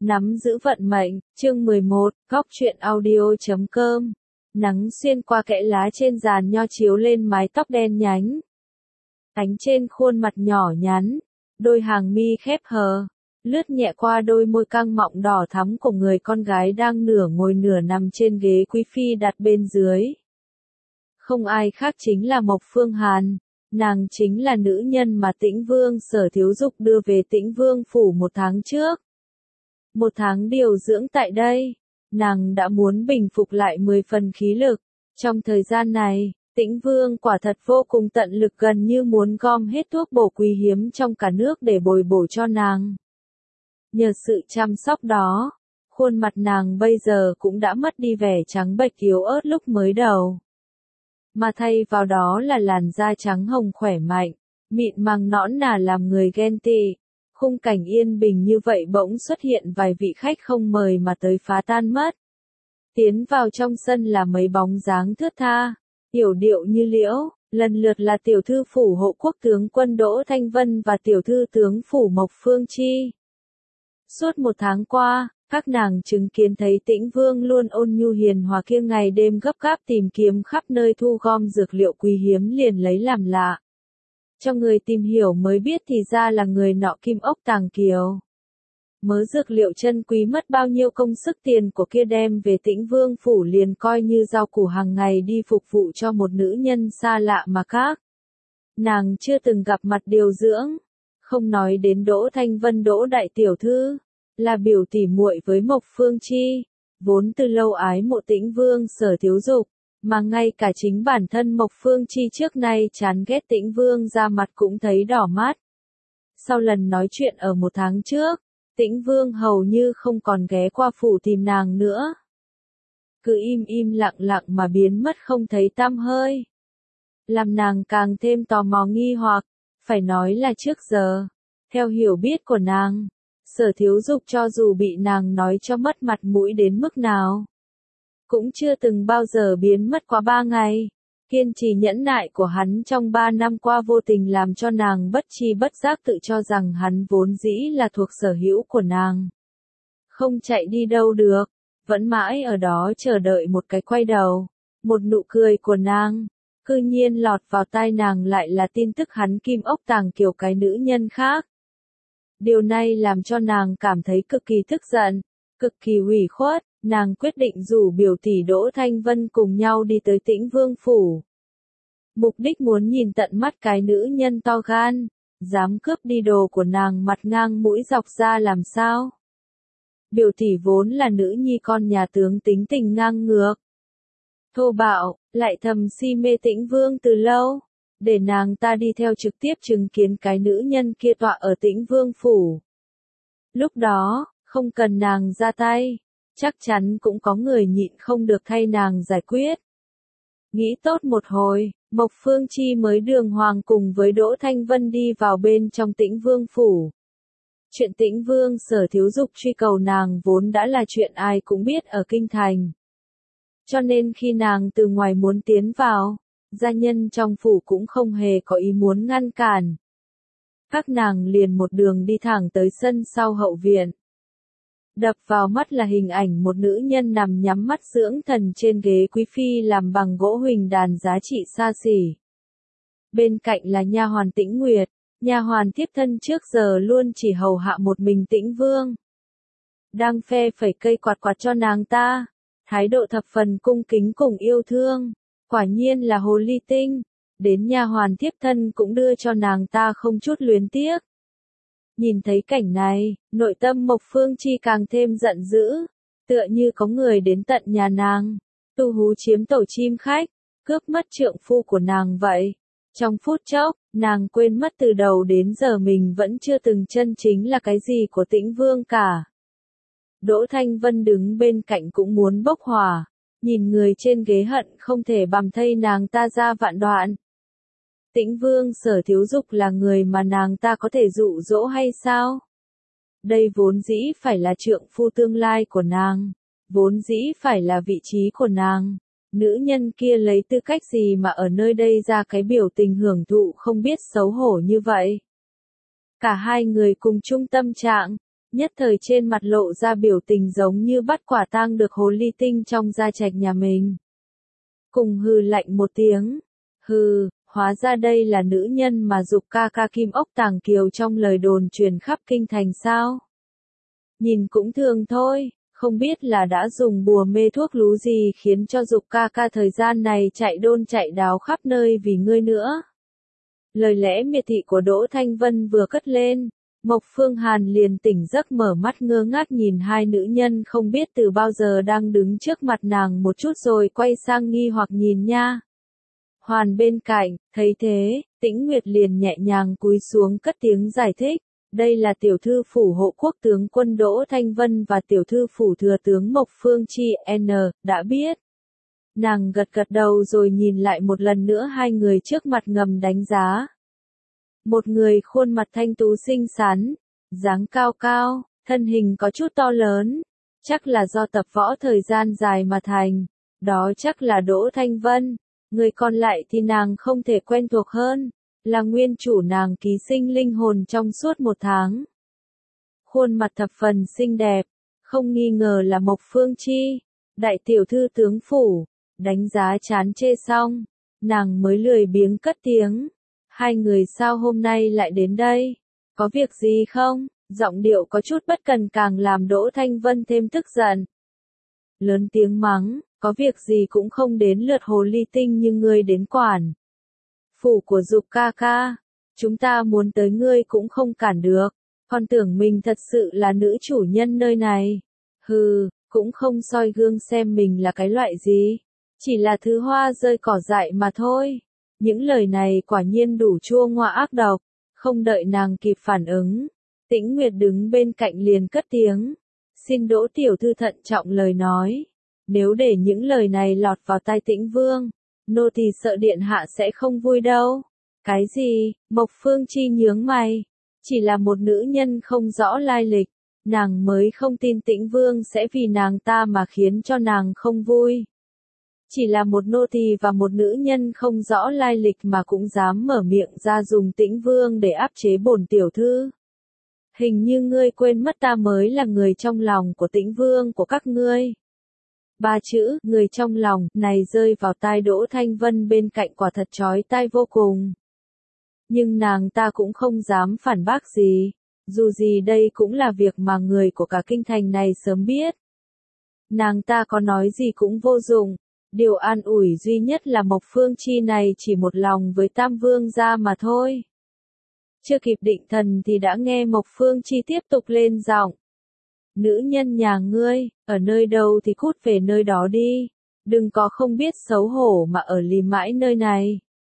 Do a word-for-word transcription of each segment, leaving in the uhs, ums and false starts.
Nắm giữ vận mệnh, chương mười một, góc truyện audio chấm com. Nắng xuyên qua kẽ lá trên giàn nho chiếu lên mái tóc đen nhánh. Ánh trên khuôn mặt nhỏ nhắn, đôi hàng mi khép hờ, lướt nhẹ qua đôi môi căng mọng đỏ thắm của người con gái đang nửa ngồi nửa nằm trên ghế quý phi đặt bên dưới. Không ai khác chính là Mộc Phương Hàn, nàng chính là nữ nhân mà Tĩnh Vương Sở Thiếu Dục đưa về Tĩnh Vương phủ một tháng trước. Một tháng điều dưỡng tại đây, nàng đã muốn bình phục lại mười phần khí lực. Trong thời gian này, Tĩnh Vương quả thật vô cùng tận lực, gần như muốn gom hết thuốc bổ quý hiếm trong cả nước để bồi bổ cho nàng. Nhờ sự chăm sóc đó, khuôn mặt nàng bây giờ cũng đã mất đi vẻ trắng bệch yếu ớt lúc mới đầu. Mà thay vào đó là làn da trắng hồng khỏe mạnh, mịn màng nõn nà làm người ghen tị. Khung cảnh yên bình như vậy bỗng xuất hiện vài vị khách không mời mà tới phá tan mất. Tiến vào trong sân là mấy bóng dáng thướt tha, yểu điệu như liễu, lần lượt là tiểu thư phủ hộ quốc tướng quân Đỗ Thanh Vân và tiểu thư tướng phủ Mộc Phương Chi. Suốt một tháng qua, các nàng chứng kiến thấy Tĩnh Vương luôn ôn nhu hiền hòa kia ngày đêm gấp gáp tìm kiếm khắp nơi thu gom dược liệu quý hiếm liền lấy làm lạ. Cho người tìm hiểu mới biết thì ra là người nọ Kim Ốc Tàng Kiều. Mớ dược liệu chân quý mất bao nhiêu công sức tiền của kia đem về Tĩnh Vương phủ liền coi như rau củ hàng ngày đi phục vụ cho một nữ nhân xa lạ mà khác. Nàng chưa từng gặp mặt điều dưỡng, không nói đến Đỗ Thanh Vân Đỗ đại tiểu thư, là biểu tỉ muội với Mộc Phương Chi, vốn từ lâu ái mộ Tĩnh Vương Sở Thiếu Dục. Mà ngay cả chính bản thân Mộc Phương Chi trước nay chán ghét Tĩnh Vương ra mặt cũng thấy đỏ mắt. Sau lần nói chuyện ở một tháng trước, Tĩnh Vương hầu như không còn ghé qua phủ tìm nàng nữa. Cứ im im lặng lặng mà biến mất không thấy tăm hơi. Làm nàng càng thêm tò mò nghi hoặc, phải nói là trước giờ, theo hiểu biết của nàng, Sở Thiếu Dục cho dù bị nàng nói cho mất mặt mũi đến mức nào, cũng chưa từng bao giờ biến mất quá ba ngày. Kiên trì nhẫn nại của hắn trong ba năm qua vô tình làm cho nàng bất tri bất giác tự cho rằng hắn vốn dĩ là thuộc sở hữu của nàng. Không chạy đi đâu được, vẫn mãi ở đó chờ đợi một cái quay đầu, một nụ cười của nàng. Cư nhiên lọt vào tai nàng lại là tin tức hắn Kim Ốc Tàng Kiều cái nữ nhân khác. Điều này làm cho nàng cảm thấy cực kỳ tức giận, cực kỳ ủy khuất. Nàng quyết định rủ biểu tỷ Đỗ Thanh Vân cùng nhau đi tới Tĩnh Vương phủ. Mục đích muốn nhìn tận mắt cái nữ nhân to gan, dám cướp đi đồ của nàng mặt ngang mũi dọc ra làm sao. Biểu tỷ vốn là nữ nhi con nhà tướng tính tình ngang ngược, thô bạo, lại thầm si mê Tĩnh Vương từ lâu, để nàng ta đi theo trực tiếp chứng kiến cái nữ nhân kia tọa ở Tĩnh Vương phủ. Lúc đó, không cần nàng ra tay, chắc chắn cũng có người nhịn không được thay nàng giải quyết. Nghĩ tốt một hồi, Mộc Phương Chi mới đường hoàng cùng với Đỗ Thanh Vân đi vào bên trong Tĩnh Vương phủ. Chuyện Tĩnh Vương Sở Thiếu Dục truy cầu nàng vốn đã là chuyện ai cũng biết ở kinh thành. Cho nên khi nàng từ ngoài muốn tiến vào, gia nhân trong phủ cũng không hề có ý muốn ngăn cản. Các nàng liền một đường đi thẳng tới sân sau hậu viện. Đập vào mắt là hình ảnh một nữ nhân nằm nhắm mắt dưỡng thần trên ghế quý phi làm bằng gỗ huỳnh đàn giá trị xa xỉ. Bên cạnh là nha hoàn Tĩnh Nguyệt, nha hoàn thiếp thân trước giờ luôn chỉ hầu hạ một mình Tĩnh Vương. Đang phe phẩy cây quạt quạt cho nàng ta, thái độ thập phần cung kính cùng yêu thương, quả nhiên là hồ ly tinh, đến nha hoàn thiếp thân cũng đưa cho nàng ta không chút luyến tiếc. Nhìn thấy cảnh này, nội tâm Mộc Phương Chi càng thêm giận dữ, tựa như có người đến tận nhà nàng, tu hú chiếm tổ chim khách, cướp mất trượng phu của nàng vậy. Trong phút chốc, nàng quên mất từ đầu đến giờ mình vẫn chưa từng chân chính là cái gì của Tĩnh Vương cả. Đỗ Thanh Vân đứng bên cạnh cũng muốn bốc hỏa, nhìn người trên ghế hận không thể bằm thây nàng ta ra vạn đoạn. Tĩnh Vương Sở Thiếu Dục là người mà nàng ta có thể dụ dỗ hay sao? Đây vốn dĩ phải là trượng phu tương lai của nàng, vốn dĩ phải là vị trí của nàng. Nữ nhân kia lấy tư cách gì mà ở nơi đây ra cái biểu tình hưởng thụ không biết xấu hổ như vậy? Cả hai người cùng chung tâm trạng, Nhất thời trên mặt lộ ra biểu tình giống như bắt quả tang được hồ ly tinh trong gia trạch nhà mình. Cùng hừ lạnh một tiếng. Hừ, hóa ra đây là nữ nhân mà Dục ca ca Kim Ốc Tàng Kiều trong lời đồn truyền khắp kinh thành sao? Nhìn cũng thường thôi, không biết là đã dùng bùa mê thuốc lú gì khiến cho Dục ca ca thời gian này chạy đôn chạy đáo khắp nơi vì ngươi nữa. Lời lẽ miệt thị của Đỗ Thanh Vân vừa cất lên, Mộc Phương Hàn liền tỉnh giấc mở mắt ngơ ngác nhìn hai nữ nhân không biết từ bao giờ đang đứng trước mặt nàng một chút rồi quay sang nghi hoặc nhìn nha. Hoàn bên cạnh, thấy thế, Tĩnh Nguyệt liền nhẹ nhàng cúi xuống cất tiếng giải thích, đây là tiểu thư phủ hộ quốc tướng quân Đỗ Thanh Vân và tiểu thư phủ thừa tướng Mộc Phương Chi N, đã biết. Nàng gật gật đầu rồi nhìn lại một lần nữa hai người trước mặt ngầm đánh giá. Một người khuôn mặt thanh tú xinh xắn, dáng cao cao, thân hình có chút to lớn, chắc là do tập võ thời gian dài mà thành, đó chắc là Đỗ Thanh Vân. Người còn lại thì nàng không thể quen thuộc hơn, là nguyên chủ nàng ký sinh linh hồn trong suốt một tháng. Khuôn mặt thập phần xinh đẹp, không nghi ngờ là Mộc Phương Chi, đại tiểu thư tướng phủ, đánh giá chán chê xong, nàng mới lười biếng cất tiếng. Hai người sao hôm nay lại đến đây? Có việc gì không? Giọng điệu có chút bất cần càng làm Đỗ Thanh Vân thêm tức giận. Lớn tiếng mắng, có việc gì cũng không đến lượt hồ ly tinh như ngươi đến quản. Phủ của Dục ca ca, chúng ta muốn tới ngươi cũng không cản được, còn tưởng mình thật sự là nữ chủ nhân nơi này. Hừ, cũng không soi gương xem mình là cái loại gì, chỉ là thứ hoa rơi cỏ dại mà thôi. Những lời này quả nhiên đủ chua ngoa ác độc, không đợi nàng kịp phản ứng. Tĩnh Nguyệt đứng bên cạnh liền cất tiếng, xin Đỗ tiểu thư thận trọng lời nói. Nếu để những lời này lọt vào tai Tĩnh Vương, nô tỳ sợ điện hạ sẽ không vui đâu. Cái gì? Mộc Phương Chi nhướng mày. Chỉ là một nữ nhân không rõ lai lịch, nàng mới không tin Tĩnh Vương sẽ vì nàng ta mà khiến cho nàng không vui. Chỉ là một nô tỳ và một nữ nhân không rõ lai lịch mà cũng dám mở miệng ra dùng Tĩnh Vương để áp chế bổn tiểu thư. Hình như ngươi quên mất ta mới là người trong lòng của Tĩnh Vương của các ngươi. Ba chữ, người trong lòng, này rơi vào tai Đỗ Thanh Vân bên cạnh quả thật chói tai vô cùng. Nhưng nàng ta cũng không dám phản bác gì, dù gì đây cũng là việc mà người của cả kinh thành này sớm biết. Nàng ta có nói gì cũng vô dụng, điều an ủi duy nhất là Mộc Phương Chi này chỉ một lòng với Tam Vương gia mà thôi. Chưa kịp định thần thì đã nghe Mộc Phương Chi tiếp tục lên giọng. Nữ nhân nhà ngươi, ở nơi đâu thì cút về nơi đó đi, đừng có không biết xấu hổ mà ở lì mãi nơi này.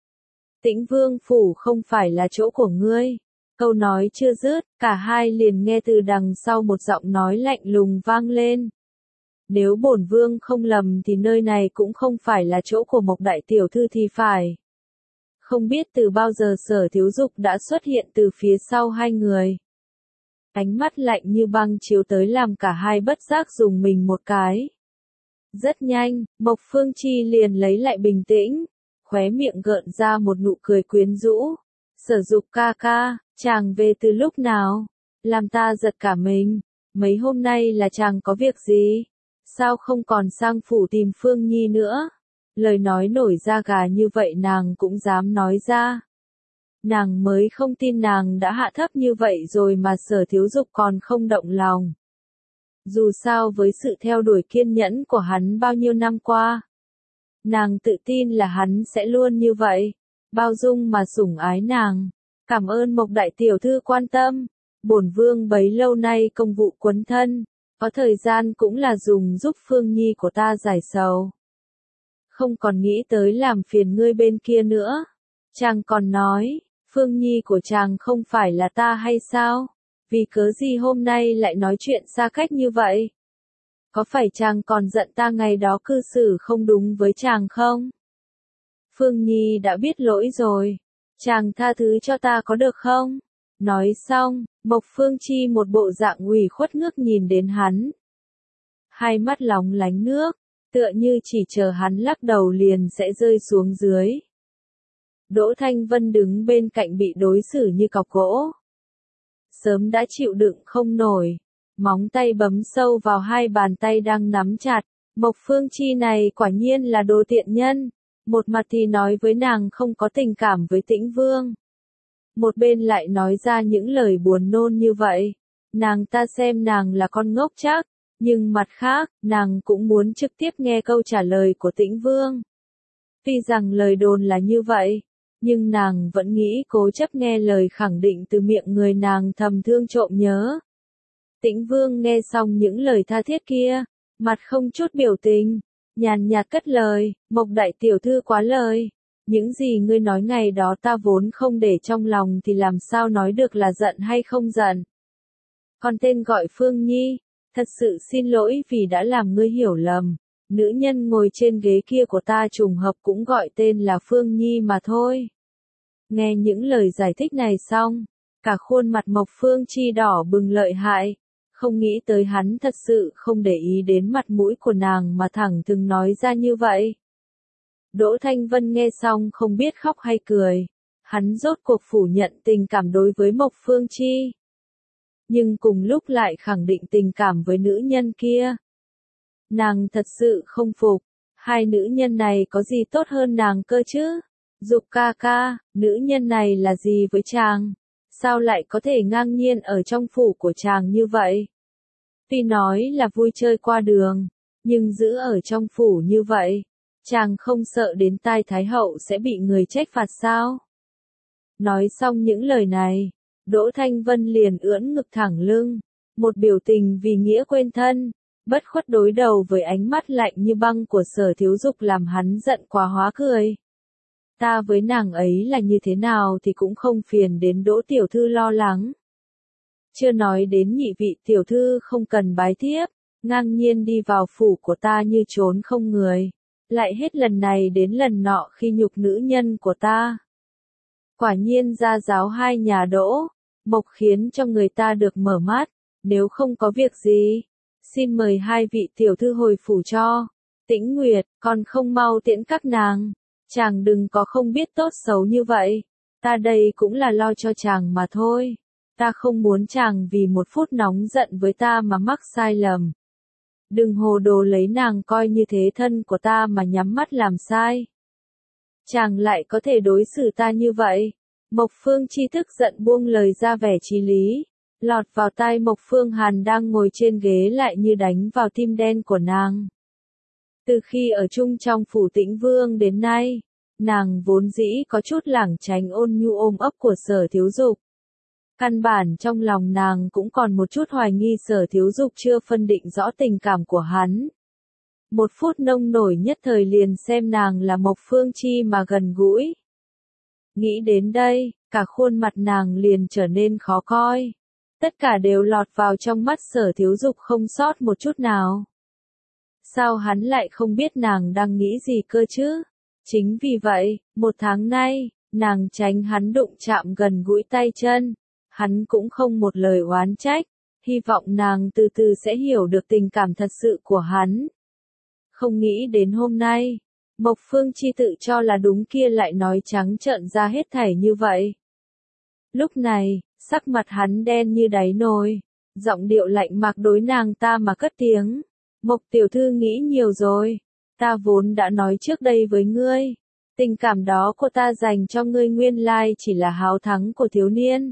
Tĩnh Vương phủ không phải là chỗ của ngươi. Câu nói chưa dứt, cả hai liền nghe từ đằng sau một giọng nói lạnh lùng vang lên. Nếu bổn vương không lầm thì nơi này cũng không phải là chỗ của Mộc đại tiểu thư thì phải. Không biết từ bao giờ Sở Thiếu Dục đã xuất hiện từ phía sau hai người. Ánh mắt lạnh như băng chiếu tới làm cả hai bất giác dùng mình một cái. Rất nhanh, Mộc Phương Chi liền lấy lại bình tĩnh, khóe miệng gợn ra một nụ cười quyến rũ. Sở Dục ca ca, chàng về từ lúc nào? Làm ta giật cả mình, mấy hôm nay là chàng có việc gì? Sao không còn sang phủ tìm Phương Nhi nữa? Lời nói nổi da gà như vậy nàng cũng dám nói ra. Nàng mới không tin nàng đã hạ thấp như vậy rồi mà Sở Thiếu Dục còn không động lòng. Dù sao với sự theo đuổi kiên nhẫn của hắn bao nhiêu năm qua, nàng tự tin là hắn sẽ luôn như vậy, bao dung mà sủng ái nàng. Cảm ơn Mộc đại tiểu thư quan tâm, bổn vương bấy lâu nay công vụ quấn thân, có thời gian cũng là dùng giúp Phương Nhi của ta giải sầu. Không còn nghĩ tới làm phiền ngươi bên kia nữa. Chàng còn nói, Phương Nhi của chàng không phải là ta hay sao? Vì cớ gì hôm nay lại nói chuyện xa cách như vậy? Có phải chàng còn giận ta ngày đó cư xử không đúng với chàng không? Phương Nhi đã biết lỗi rồi. Chàng tha thứ cho ta có được không? Nói xong, Mộc Phương Chi một bộ dạng ủy khuất ngước nhìn đến hắn. Hai mắt lóng lánh nước, tựa như chỉ chờ hắn lắc đầu liền sẽ rơi xuống dưới. Đỗ Thanh Vân đứng bên cạnh bị đối xử như cọc gỗ. Sớm đã chịu đựng không nổi, móng tay bấm sâu vào hai bàn tay đang nắm chặt. Mộc Phương Chi này quả nhiên là đồ tiện nhân, một mặt thì nói với nàng không có tình cảm với Tĩnh Vương. Một bên lại nói ra những lời buồn nôn như vậy, nàng ta xem nàng là con ngốc chắc, nhưng mặt khác, nàng cũng muốn trực tiếp nghe câu trả lời của Tĩnh Vương. Tuy rằng lời đồn là như vậy, nhưng nàng vẫn nghĩ cố chấp nghe lời khẳng định từ miệng người nàng thầm thương trộm nhớ. Tĩnh Vương nghe xong những lời tha thiết kia, mặt không chút biểu tình, nhàn nhạt cất lời, Mộc đại tiểu thư quá lời. Những gì ngươi nói ngày đó ta vốn không để trong lòng thì làm sao nói được là giận hay không giận. Con tên gọi Phương Nhi, thật sự xin lỗi vì đã làm ngươi hiểu lầm. Nữ nhân ngồi trên ghế kia của ta trùng hợp cũng gọi tên là Phương Nhi mà thôi. Nghe những lời giải thích này xong, cả khuôn mặt Mộc Phương Chi đỏ bừng lợi hại, không nghĩ tới hắn thật sự không để ý đến mặt mũi của nàng mà thẳng thừng nói ra như vậy. Đỗ Thanh Vân nghe xong không biết khóc hay cười, hắn rốt cuộc phủ nhận tình cảm đối với Mộc Phương Chi. Nhưng cùng lúc lại khẳng định tình cảm với nữ nhân kia. Nàng thật sự không phục, hai nữ nhân này có gì tốt hơn nàng cơ chứ? Dục ca ca, nữ nhân này là gì với chàng? Sao lại có thể ngang nhiên ở trong phủ của chàng như vậy? Tuy nói là vui chơi qua đường, nhưng giữ ở trong phủ như vậy, chàng không sợ đến tai Thái Hậu sẽ bị người trách phạt sao? Nói xong những lời này, Đỗ Thanh Vân liền ưỡn ngực thẳng lưng, một biểu tình vì nghĩa quên thân, bất khuất đối đầu với ánh mắt lạnh như băng của Sở Thiếu Dục làm hắn giận quá hóa cười. Ta với nàng ấy là như thế nào thì cũng không phiền đến Đỗ tiểu thư lo lắng. Chưa nói đến nhị vị tiểu thư không cần bái thiếp, ngang nhiên đi vào phủ của ta như trốn không người, lại hết lần này đến lần nọ khi nhục nữ nhân của ta. Quả nhiên gia giáo hai nhà Đỗ, Mộc khiến cho người ta được mở mắt, nếu không có việc gì, xin mời hai vị tiểu thư hồi phủ cho. Tĩnh Nguyệt, còn không mau tiễn các nàng, chàng đừng có không biết tốt xấu như vậy, ta đây cũng là lo cho chàng mà thôi. Ta không muốn chàng vì một phút nóng giận với ta mà mắc sai lầm. Đừng hồ đồ lấy nàng coi như thế thân của ta mà nhắm mắt làm sai. Chàng lại có thể đối xử ta như vậy. Mộc Phương Chi tức giận buông lời ra vẻ chí lý, lọt vào tai Mộc Phương Hàn đang ngồi trên ghế lại như đánh vào tim đen của nàng. Từ khi ở chung trong phủ Tĩnh Vương đến nay, nàng vốn dĩ có chút lảng tránh ôn nhu ôm ấp của Sở Thiếu Dục. Căn bản trong lòng nàng cũng còn một chút hoài nghi Sở Thiếu Dục chưa phân định rõ tình cảm của hắn. Một phút nông nổi nhất thời liền xem nàng là Mộc Phương Chi mà gần gũi. Nghĩ đến đây, cả khuôn mặt nàng liền trở nên khó coi. Tất cả đều lọt vào trong mắt Sở Thiếu Dục không sót một chút nào. Sao hắn lại không biết nàng đang nghĩ gì cơ chứ? Chính vì vậy, một tháng nay, nàng tránh hắn đụng chạm gần gũi tay chân. Hắn cũng không một lời oán trách, hy vọng nàng từ từ sẽ hiểu được tình cảm thật sự của hắn. Không nghĩ đến hôm nay, Mộc Phương Chi tự cho là đúng kia lại nói trắng trợn ra hết thảy như vậy. Lúc này, sắc mặt hắn đen như đáy nồi, giọng điệu lạnh mạc đối nàng ta mà cất tiếng. Mộc tiểu thư nghĩ nhiều rồi, ta vốn đã nói trước đây với ngươi, tình cảm đó của ta dành cho ngươi nguyên lai chỉ là háo thắng của thiếu niên.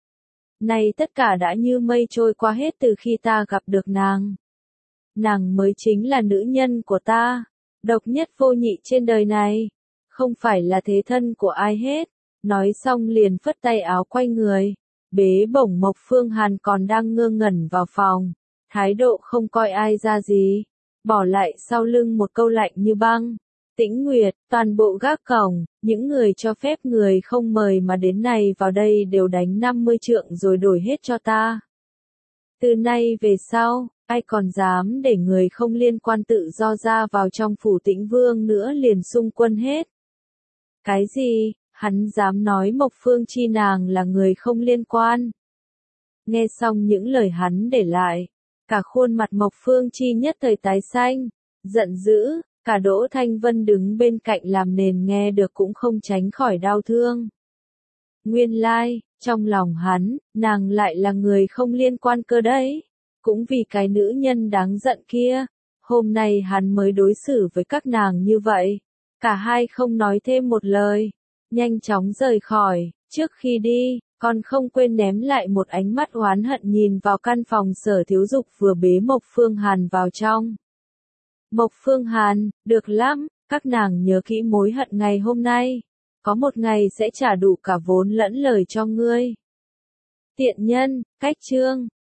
Nay tất cả đã như mây trôi qua hết từ khi ta gặp được nàng. Nàng mới chính là nữ nhân của ta, độc nhất vô nhị trên đời này, không phải là thế thân của ai hết. Nói xong liền phất tay áo quay người, bế bổng Mộc Phương Hàn còn đang ngơ ngẩn vào phòng, thái độ không coi ai ra gì, bỏ lại sau lưng một câu lạnh như băng. Tĩnh Nguyệt, toàn bộ gác cổng, những người cho phép người không mời mà đến này vào đây đều đánh năm mươi trượng rồi đổi hết cho ta. Từ nay về sau, ai còn dám để người không liên quan tự do ra vào trong phủ Tĩnh Vương nữa liền xung quân hết. Cái gì, hắn dám nói Mộc Phương Chi nàng là người không liên quan. Nghe xong những lời hắn để lại, cả khuôn mặt Mộc Phương Chi nhất thời tái xanh, giận dữ. Cả Đỗ Thanh Vân đứng bên cạnh làm nền nghe được cũng không tránh khỏi đau thương. Nguyên lai, trong lòng hắn, nàng lại là người không liên quan cơ đấy. cũng vì cái nữ nhân đáng giận kia, hôm nay hắn mới đối xử với các nàng như vậy. Cả hai không nói thêm một lời, nhanh chóng rời khỏi, trước khi đi, còn không quên ném lại một ánh mắt oán hận nhìn vào căn phòng Sở Thiếu Dục vừa bế Mộc Phương Hàn vào trong. Mộc Phương Hàn, được lắm, các nàng nhớ kỹ mối hận ngày hôm nay, có một ngày sẽ trả đủ cả vốn lẫn lời cho ngươi. Tiện nhân, cách chương.